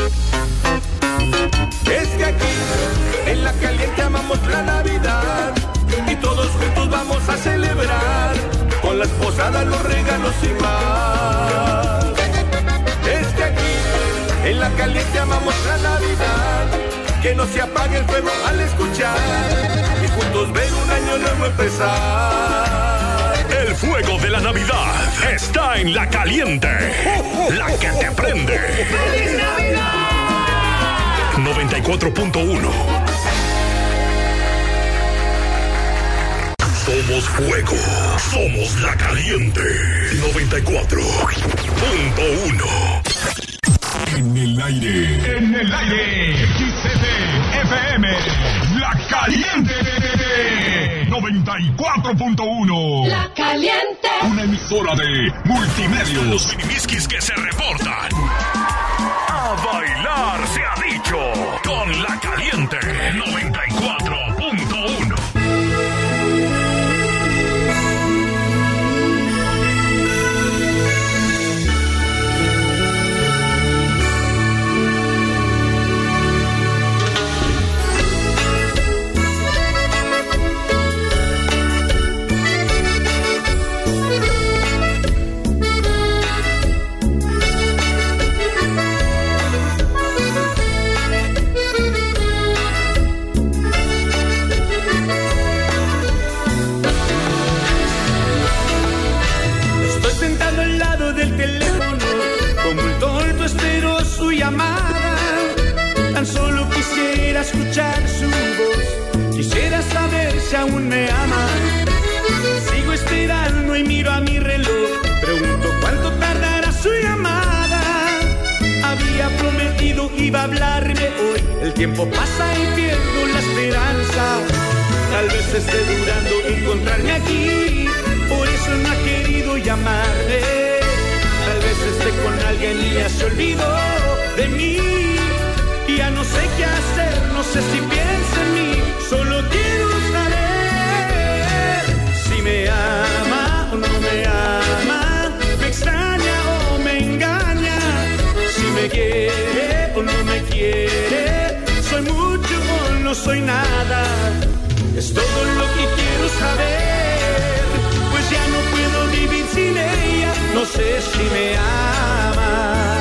Es que aquí, en La Caliente, amamos la Navidad y todos juntos vamos a celebrar con las posadas, los regalos y más. Es que aquí, en La Caliente, amamos la Navidad, que no se apague el fuego al escuchar y juntos ver un año nuevo empezar. El fuego de la Navidad está en La Caliente, la que te prende. ¡Feliz Navidad! 94.1. Somos fuego, somos La Caliente. 94.1. En el aire. En el aire. XCD FM. La Caliente. 94.1. La Caliente. Una emisora de Multimedios. Los minimiskis que se reportan. A bailar se ha dicho. Con La Caliente. 94.1. Tan solo quisiera escuchar su voz, quisiera saber si aún me ama. Sigo esperando y miro a mi reloj, pregunto cuánto tardará su llamada. Había prometido iba a hablarme hoy, el tiempo pasa y pierdo la esperanza. Tal vez esté durando encontrarme aquí, por eso no ha querido llamarme. Tal vez esté con alguien y ya se olvidó de mí. Y ya no sé qué hacer, no sé si piensa en mí. Solo quiero saber si me ama o no me ama, me extraña o me engaña, si me quiere o no me quiere, soy mucho o no soy nada. Es todo lo que quiero saber, pues ya no puedo vivir sin ella. No sé si me ama.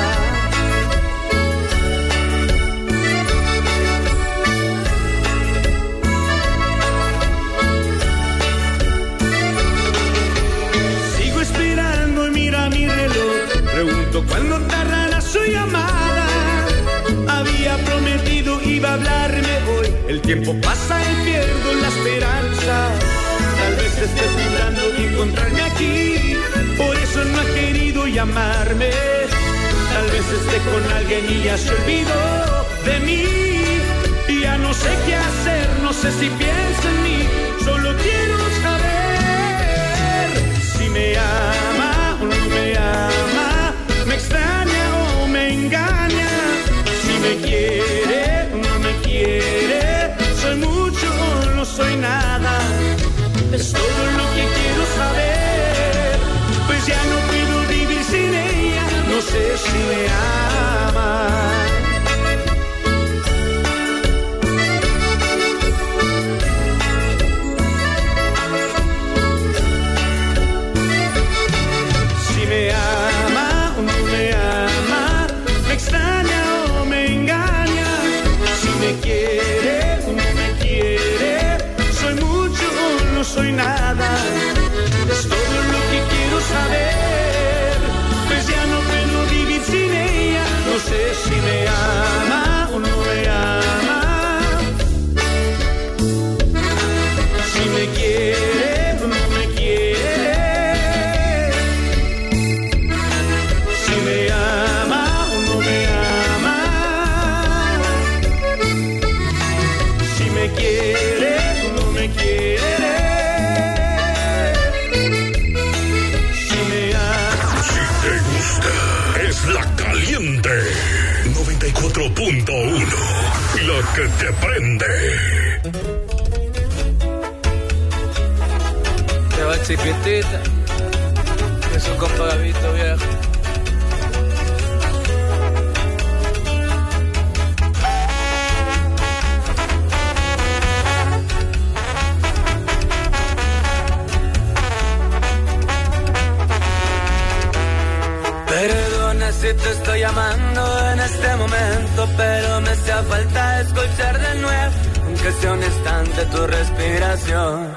Sigo esperando y mira mi reloj, pregunto cuándo tardará su llamada. Había prometido iba a hablarme hoy, el tiempo pasa y pierdo la esperanza. Tal vez esté dudando encontrarme aquí, por eso no ha querido llamarme. Tal vez esté con alguien y ya se olvidó de mí. Y ya no sé qué hacer, no sé si piensa en mí. Solo quiero saber si me ama o no me ama, me extraña o me engaña, si me quiere o no me quiere, soy mucho o no soy nada. Es todo lo que quiero saber, pues ya no puedo vivir sin ella. No sé si me ama. Si me ama o no me ama, me extraña o me engaña, si me quiere o no me quiere, soy mucho o no soy nada. Es todo lo que quiero saber, pues ya no puedo vivir sin ella. No sé si me ama o no me ama, si me quiere o no me quiere, si me ama o no me ama, si me quiere o no me quiere, si me ama. Si te gusta, es La Caliente. 94.1. La que te prende. Te va chiquitita, que es un compa Gavito viejo. este momento, pero me hacía falta escuchar de nuevo, aunque sea un instante, tu respiración.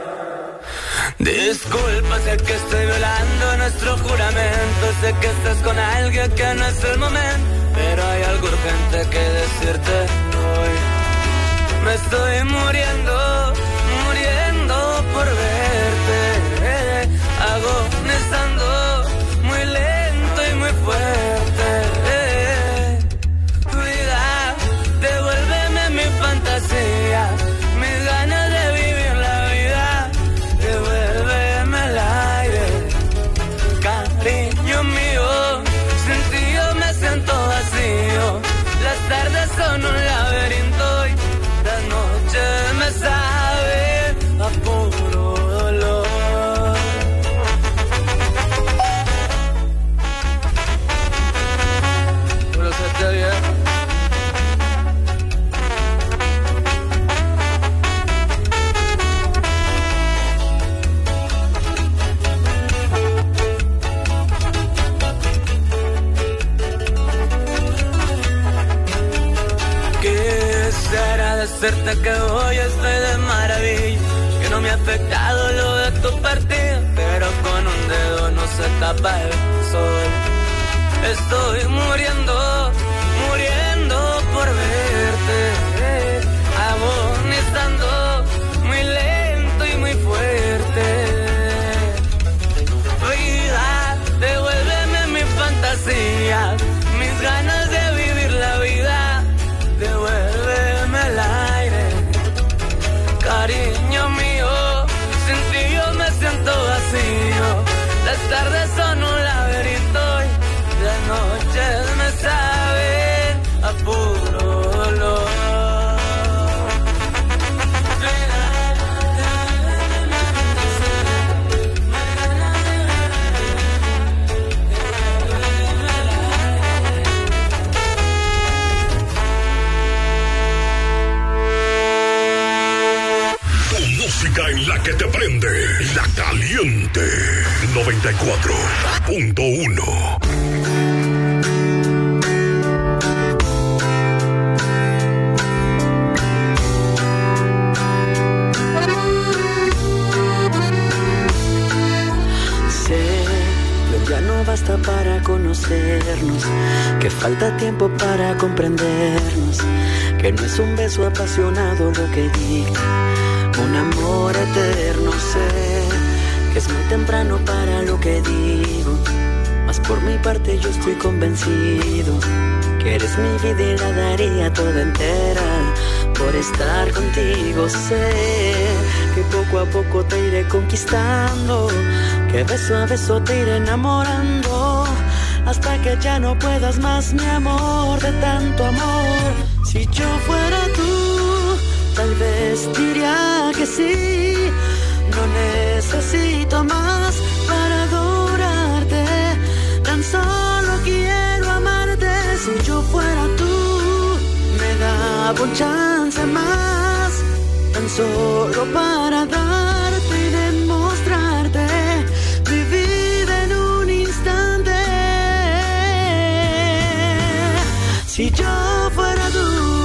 Disculpa, sé que estoy violando nuestro juramento, sé que estás con alguien que no es el momento, pero hay algo urgente que decirte hoy. Me estoy muriendo, muriendo por verte, agonizando muy lento y muy fuerte. Vida, devuélveme mi fantasía, mis ganas de vivir la vida, devuélveme el aire, cariño mío, sin ti yo me siento vacío, las tardes son un laberinto y las noches me saben a puro dolor. Pero se te viene. Quisiera decirte que hoy estoy de maravilla, que no me ha afectado lo de tu partida, pero con un dedo no se tapa el sol. Estoy muriendo, muriendo por verte, agonizando muy lento y muy fuerte. Vida, devuélveme mi fantasía, mis ganas de vivir la vida, devuélveme el aire, cariño mío, sin ti yo me siento vacío, las tardes son un laberinto y las noches me saben a puro dolor. Música en la que te prende, La Caliente 94.1. Basta para conocernos, que falta tiempo para comprendernos, que no es un beso apasionado lo que dicta un amor eterno. Sé que es muy temprano para lo que digo, mas por mi parte yo estoy convencido que eres mi vida y la daría toda entera por estar contigo. Sé que poco a poco te iré conquistando, que beso a beso te iré enamorando, hasta que ya no puedas más, mi amor, de tanto amor. Si yo fuera tú, tal vez diría que sí, no necesito más para adorarte, tan solo quiero amarte. Si yo fuera tú, me daba un chance más, tan solo para darte y demostrarte mi vida en un instante. Si yo fuera tú.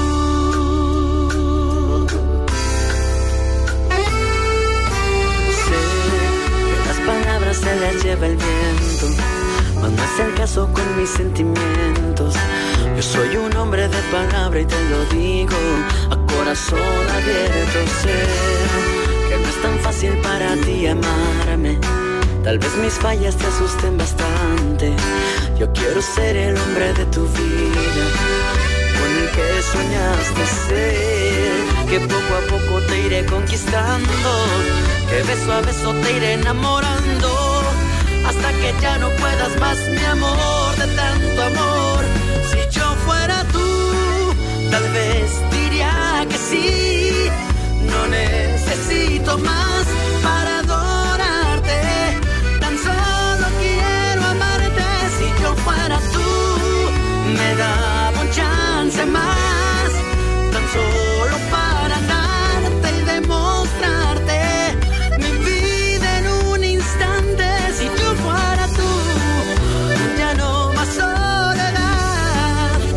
Sé que las palabras se las lleva el viento, mas no es el caso con mis sentimientos. Yo soy un hombre de palabra y te lo digo a corazón abierto. Sé que no es tan fácil para ti amarme, tal vez mis fallas te asusten bastante. Yo quiero ser el hombre de tu vida, con el que soñaste. Sé que poco a poco te iré conquistando, que beso a beso te iré enamorando, hasta que ya no puedas más, mi amor, de tanto amor. Si yo fuera tú, tal vez diría que sí, no necesito más para adorarte, tan solo quiero amarte. Si yo fuera tú, me daba un chance más, tan solo para darte y demostrarte mi vida en un instante. Si yo fuera tú, ya no más soledad,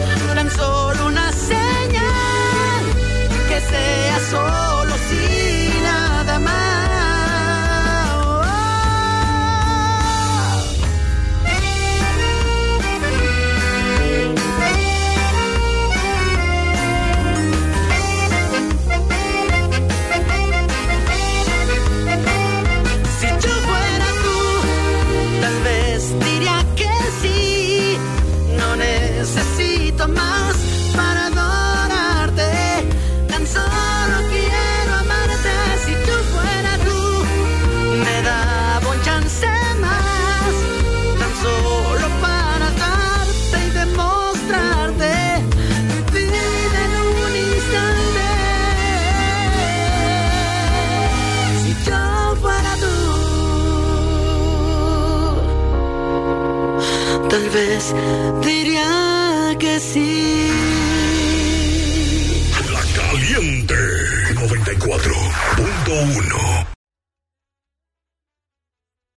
tal vez diría que sí. La Caliente 94.1.